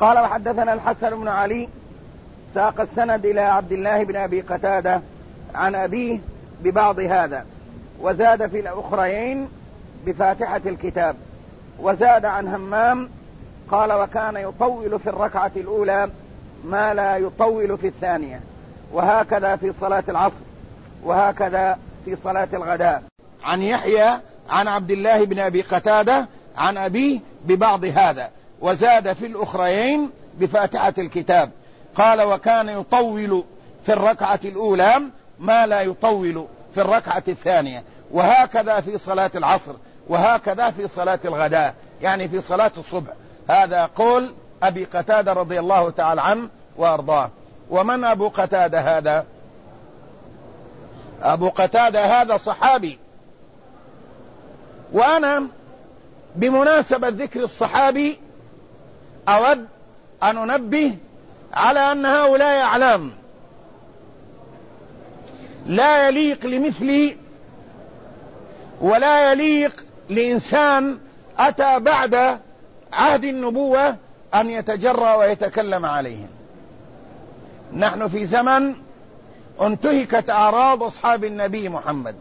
قال وحدثنا الحسن بن علي ساق السند إلى عبد الله بن أبي قتادة عن أبيه ببعض هذا، وزاد في الأخرين بفاتحة الكتاب، وزاد عن همام قال وكان يطول في الركعة الأولى ما لا يطول في الثانية، وهكذا في صلاة العصر، وهكذا في صلاة الغداء. عن يحيى عن عبد الله بن أبي قتادة عن أبيه ببعض هذا، وزاد في الأخرين بفاتحة الكتاب. قال وكان يطول في الركعة الأولى ما لا يطول في الركعة الثانية، وهكذا في صلاة العصر، وهكذا في صلاة الغداء، يعني في صلاة الصبح. هذا قول أبي قتادة رضي الله تعالى عنه وأرضاه. ومن أبو قتادة هذا؟ أبو قتادة هذا صحابي، وأنا بمناسبة ذكر الصحابي أود أن أنبه على أن هؤلاء أعلام لا يليق لمثلي ولا يليق لإنسان أتى بعد عهد النبوة أن يتجرأ ويتكلم عليهم. نحن في زمن انتهكت أعراض أصحاب النبي محمد،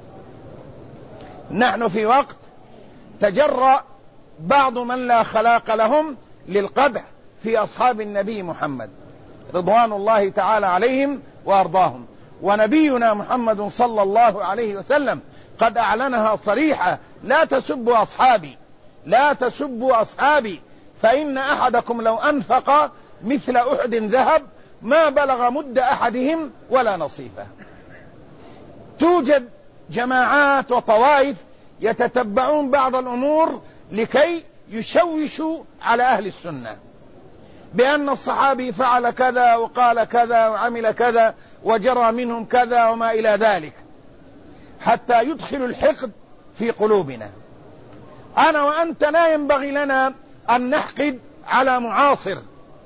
نحن في وقت تجرأ بعض من لا خلاق لهم للقدح في أصحاب النبي محمد رضوان الله تعالى عليهم وأرضاهم. ونبينا محمد صلى الله عليه وسلم قد أعلنها صريحة: لا تسبوا أصحابي، لا تسبوا أصحابي، فإن أحدكم لو أنفق مثل أحد ذهب ما بلغ مد أحدهم ولا نصيفه. توجد جماعات وطوائف يتتبعون بعض الأمور لكي يشوشوا على أهل السنة بأن الصحابي فعل كذا وقال كذا وعمل كذا وجرى منهم كذا وما إلى ذلك، حتى يدخل الحقد في قلوبنا. أنا وأنت لا ينبغي لنا أن نحقد على معاصر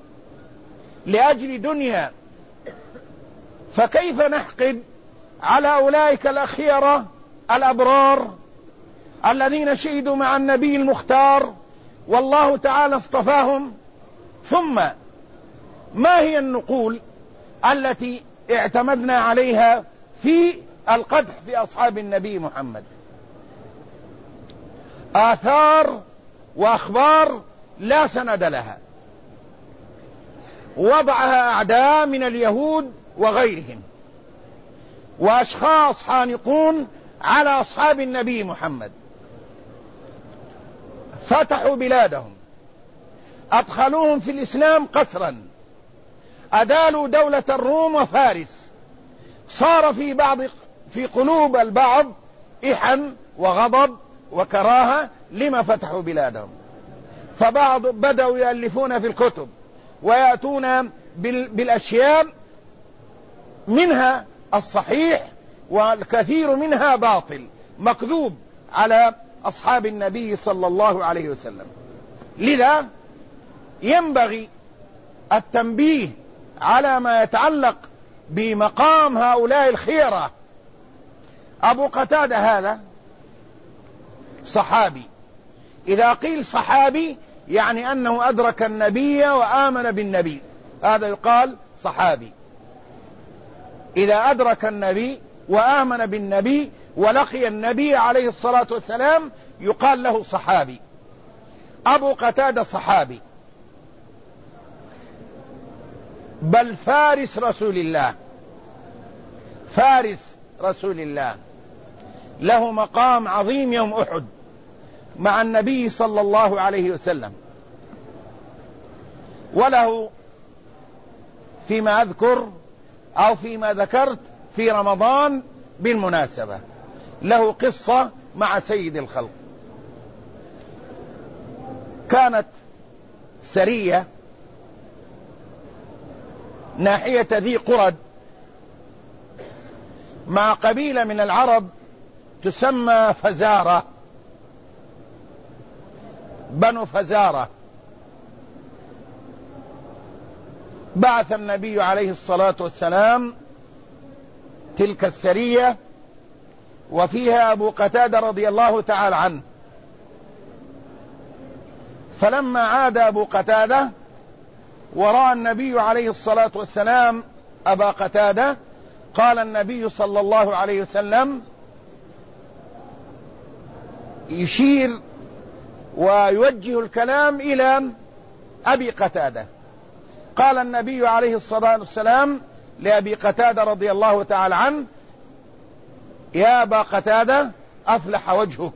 لأجل دنيا، فكيف نحقد على أولئك الأخيرة الأبرار الذين شهدوا مع النبي المختار والله تعالى اصطفاهم؟ ثم ما هي النقول التي اعتمدنا عليها في القدح في أصحاب النبي محمد؟ آثار وأخبار لا سند لها، وضعها أعداء من اليهود وغيرهم، وأشخاص حانقون على أصحاب النبي محمد، فتحوا بلادهم، أدخلوهم في الإسلام قسرا، أدالوا دولة الروم وفارس، صار في قلوب البعض إحن وغضب وكراهة لما فتحوا بلادهم، فبعض بدأوا يألفون في الكتب ويأتون بالأشياء منها الصحيح والكثير منها باطل مكذوب على أصحاب النبي صلى الله عليه وسلم. لذا ينبغي التنبيه على ما يتعلق بمقام هؤلاء الخيرة. أبو قتادة هذا صحابي، إذا قيل صحابي يعني أنه أدرك النبي وآمن بالنبي، هذا يقال صحابي. إذا أدرك النبي وآمن بالنبي ولقي النبي عليه الصلاة والسلام يقال له صحابي. أبو قتادة صحابي، بل فارس رسول الله، فارس رسول الله، له مقام عظيم يوم أحد مع النبي صلى الله عليه وسلم، وله فيما أذكر أو فيما ذكرت في رمضان بالمناسبة له قصة مع سيد الخلق. كانت سرية ناحية ذي قرد مع قبيلة من العرب تسمى فزارة، بنو فزارة. بعث النبي عليه الصلاة والسلام تلك السرية وفيها أبو قتادة رضي الله تعالى عنه. فلما عاد أبو قتادة ورأى النبي عليه الصلاة والسلام أبا قتادة، قال النبي صلى الله عليه وسلم يشير ويوجه الكلام إلى أبي قتادة. قال النبي عليه الصلاة والسلام لأبي قتادة رضي الله تعالى عنه: يا أبا قتادة أفلح وجهك.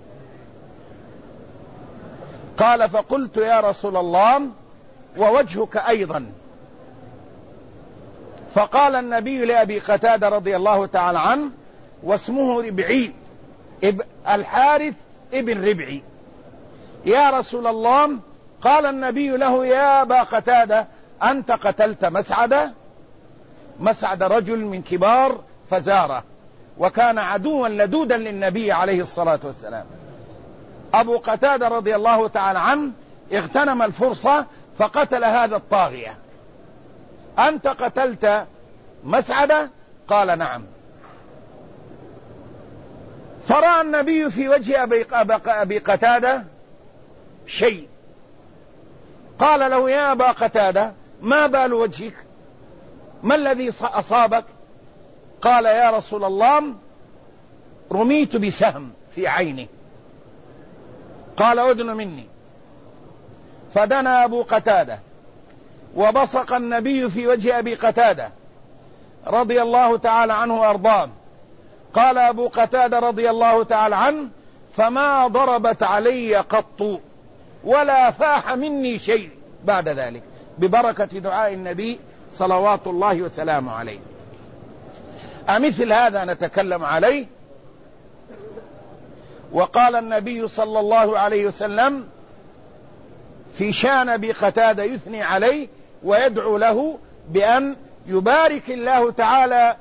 قال: فقلت يا رسول الله ووجهك أيضا. فقال النبي لأبي قتادة رضي الله تعالى عنه، واسمه ربعي الحارث ابن ربعي. يا رسول الله، قال النبي له: يا أبا قتادة أنت قتلت مسعدة؟ مسعد رجل من كبار فزارة، وكان عدوا لدودا للنبي عليه الصلاة والسلام. أبو قتادة رضي الله تعالى عنه اغتنم الفرصة فقتل هذا الطاغية. أنت قتلت مسعدة؟ قال: نعم. فرأى النبي في وجه أبي قتادة شيء، قال له: يا أبا قتادة ما بال وجهك؟ ما الذي أصابك؟ قال: يا رسول الله رميت بسهم في عيني. قال: أدن مني. فدنا أبو قتادة وبصق النبي في وجه أبي قتادة رضي الله تعالى عنه وأرضاه. قال أبو قتادة رضي الله تعالى عنه: فما ضربت علي قط ولا فاح مني شيء بعد ذلك، ببركة دعاء النبي صلوات الله وسلامه عليه. أمثل هذا نتكلم عليه؟ وقال النبي صلى الله عليه وسلم في شان أبي قتادة يثني عليه ويدعو له بأن يبارك الله تعالى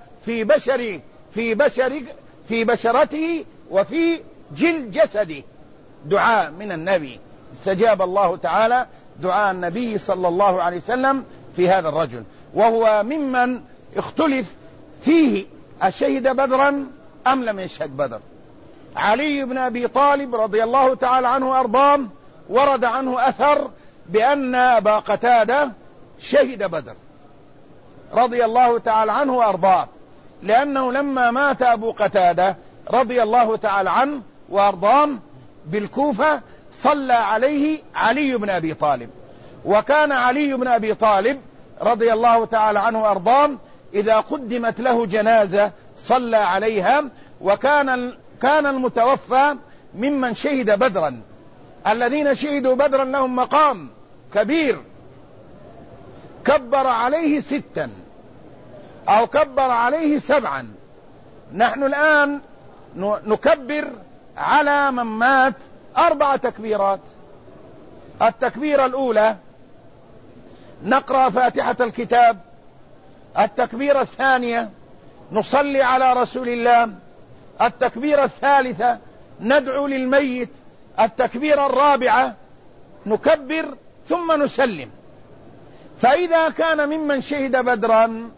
في بشرته وفي جلد جسده. دعاء من النبي، استجاب الله تعالى دعاء النبي صلى الله عليه وسلم في هذا الرجل، وهو ممن اختلف فيه: أشهد بدرا أم لم يشهد بدر؟ علي بن أبي طالب رضي الله تعالى عنه وأرضاه ورد عنه أثر بأن أبا قتادة شهد بدر رضي الله تعالى عنه وأرضاه، لأنه لما مات أبو قتادة رضي الله تعالى عنه وأرضاه بالكوفة صلى عليه علي بن أبي طالب، وكان علي بن أبي طالب رضي الله تعالى عنه وأرضاه إذا قدمت له جنازة صلى عليها، وكان المتوفى ممن شهد بدرا. الذين شهدوا بدرا لهم مقام كبير، كبر عليه 6 أو كبر عليه 7. نحن الآن نكبر على من مات 4 تكبيرات. التكبيرة الأولى نقرأ فاتحة الكتاب، التكبيرة الثانية نصلي على رسول الله، التكبيرة الثالثة ندعو للميت، التكبيرة الرابعة نكبر ثم نسلم. فإذا كان ممن شهد بدرا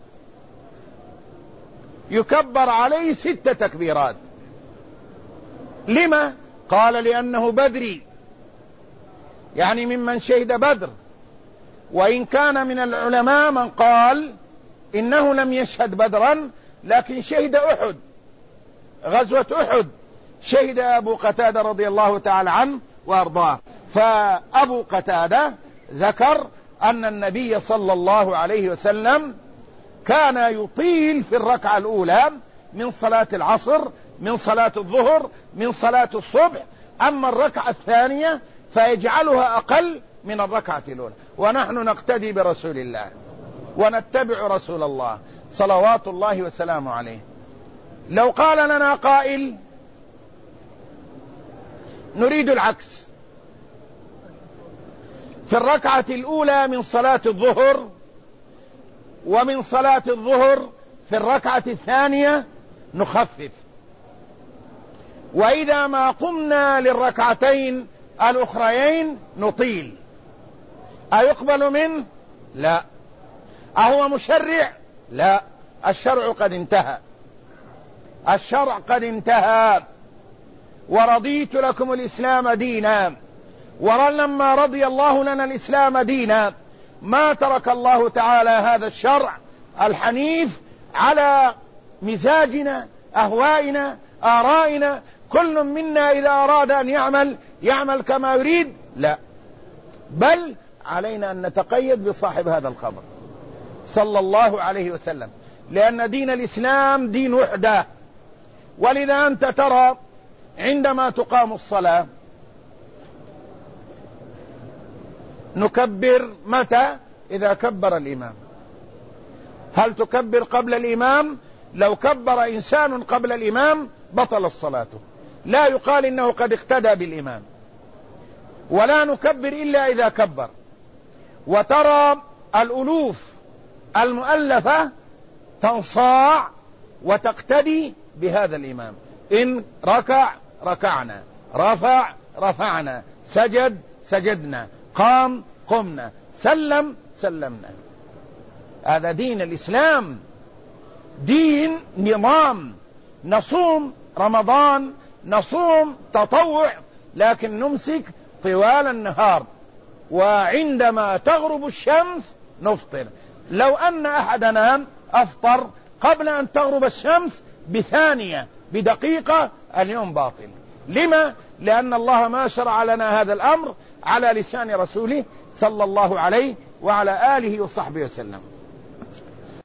يكبر عليه 6 تكبيرات. لما؟ قال: لأنه بدري، يعني ممن شهد بدر. وإن كان من العلماء من قال إنه لم يشهد بدرا لكن شهد أحد، غزوة أحد شهد أبو قتادة رضي الله تعالى عنه وأرضاه. فأبو قتادة ذكر أن النبي صلى الله عليه وسلم كان يطيل في الركعة الأولى من صلاة العصر، من صلاة الظهر، من صلاة الصبح. أما الركعة الثانية فيجعلها أقل من الركعة الأولى. ونحن نقتدي برسول الله ونتبع رسول الله صلوات الله وسلامه عليه. لو قال لنا قائل نريد العكس، في الركعة الأولى من صلاة الظهر ومن صلاة الظهر في الركعة الثانية نخفف، وإذا ما قمنا للركعتين الأخريين نطيل، أيقبل منه؟ لا. أهو مشرع؟ لا، الشرع قد انتهى، الشرع قد انتهى. ورضيت لكم الإسلام دينا، ولما رضي الله لنا الإسلام دينا ما ترك الله تعالى هذا الشرع الحنيف على مزاجنا، أهوائنا، آرائنا. كل منا إذا أراد أن يعمل كما يريد، لا، بل علينا أن نتقيد بصاحب هذا الخبر صلى الله عليه وسلم، لأن دين الإسلام دين وحدة. ولذا أنت ترى عندما تقام الصلاة نكبر متى؟ إذا كبر الإمام. هل تكبر قبل الإمام؟ لو كبر إنسان قبل الإمام بطل الصلاة، لا يقال إنه قد اقتدى بالإمام. ولا نكبر إلا إذا كبر. وترى الألوف المؤلفة تنصاع وتقتدي بهذا الإمام، إن ركع ركعنا، رفع رفعنا، سجد سجدنا، قام قمنا، سلم سلمنا. هذا دين الإسلام، دين نظام. نصوم رمضان، نصوم تطوع، لكن نمسك طوال النهار، وعندما تغرب الشمس نفطر. لو أن أحدنا أفطر قبل أن تغرب الشمس بثانية بدقيقة اليوم باطل. لما؟ لأن الله ما شرع لنا هذا الأمر على لسان رسوله صلى الله عليه وعلى آله وصحبه وسلم.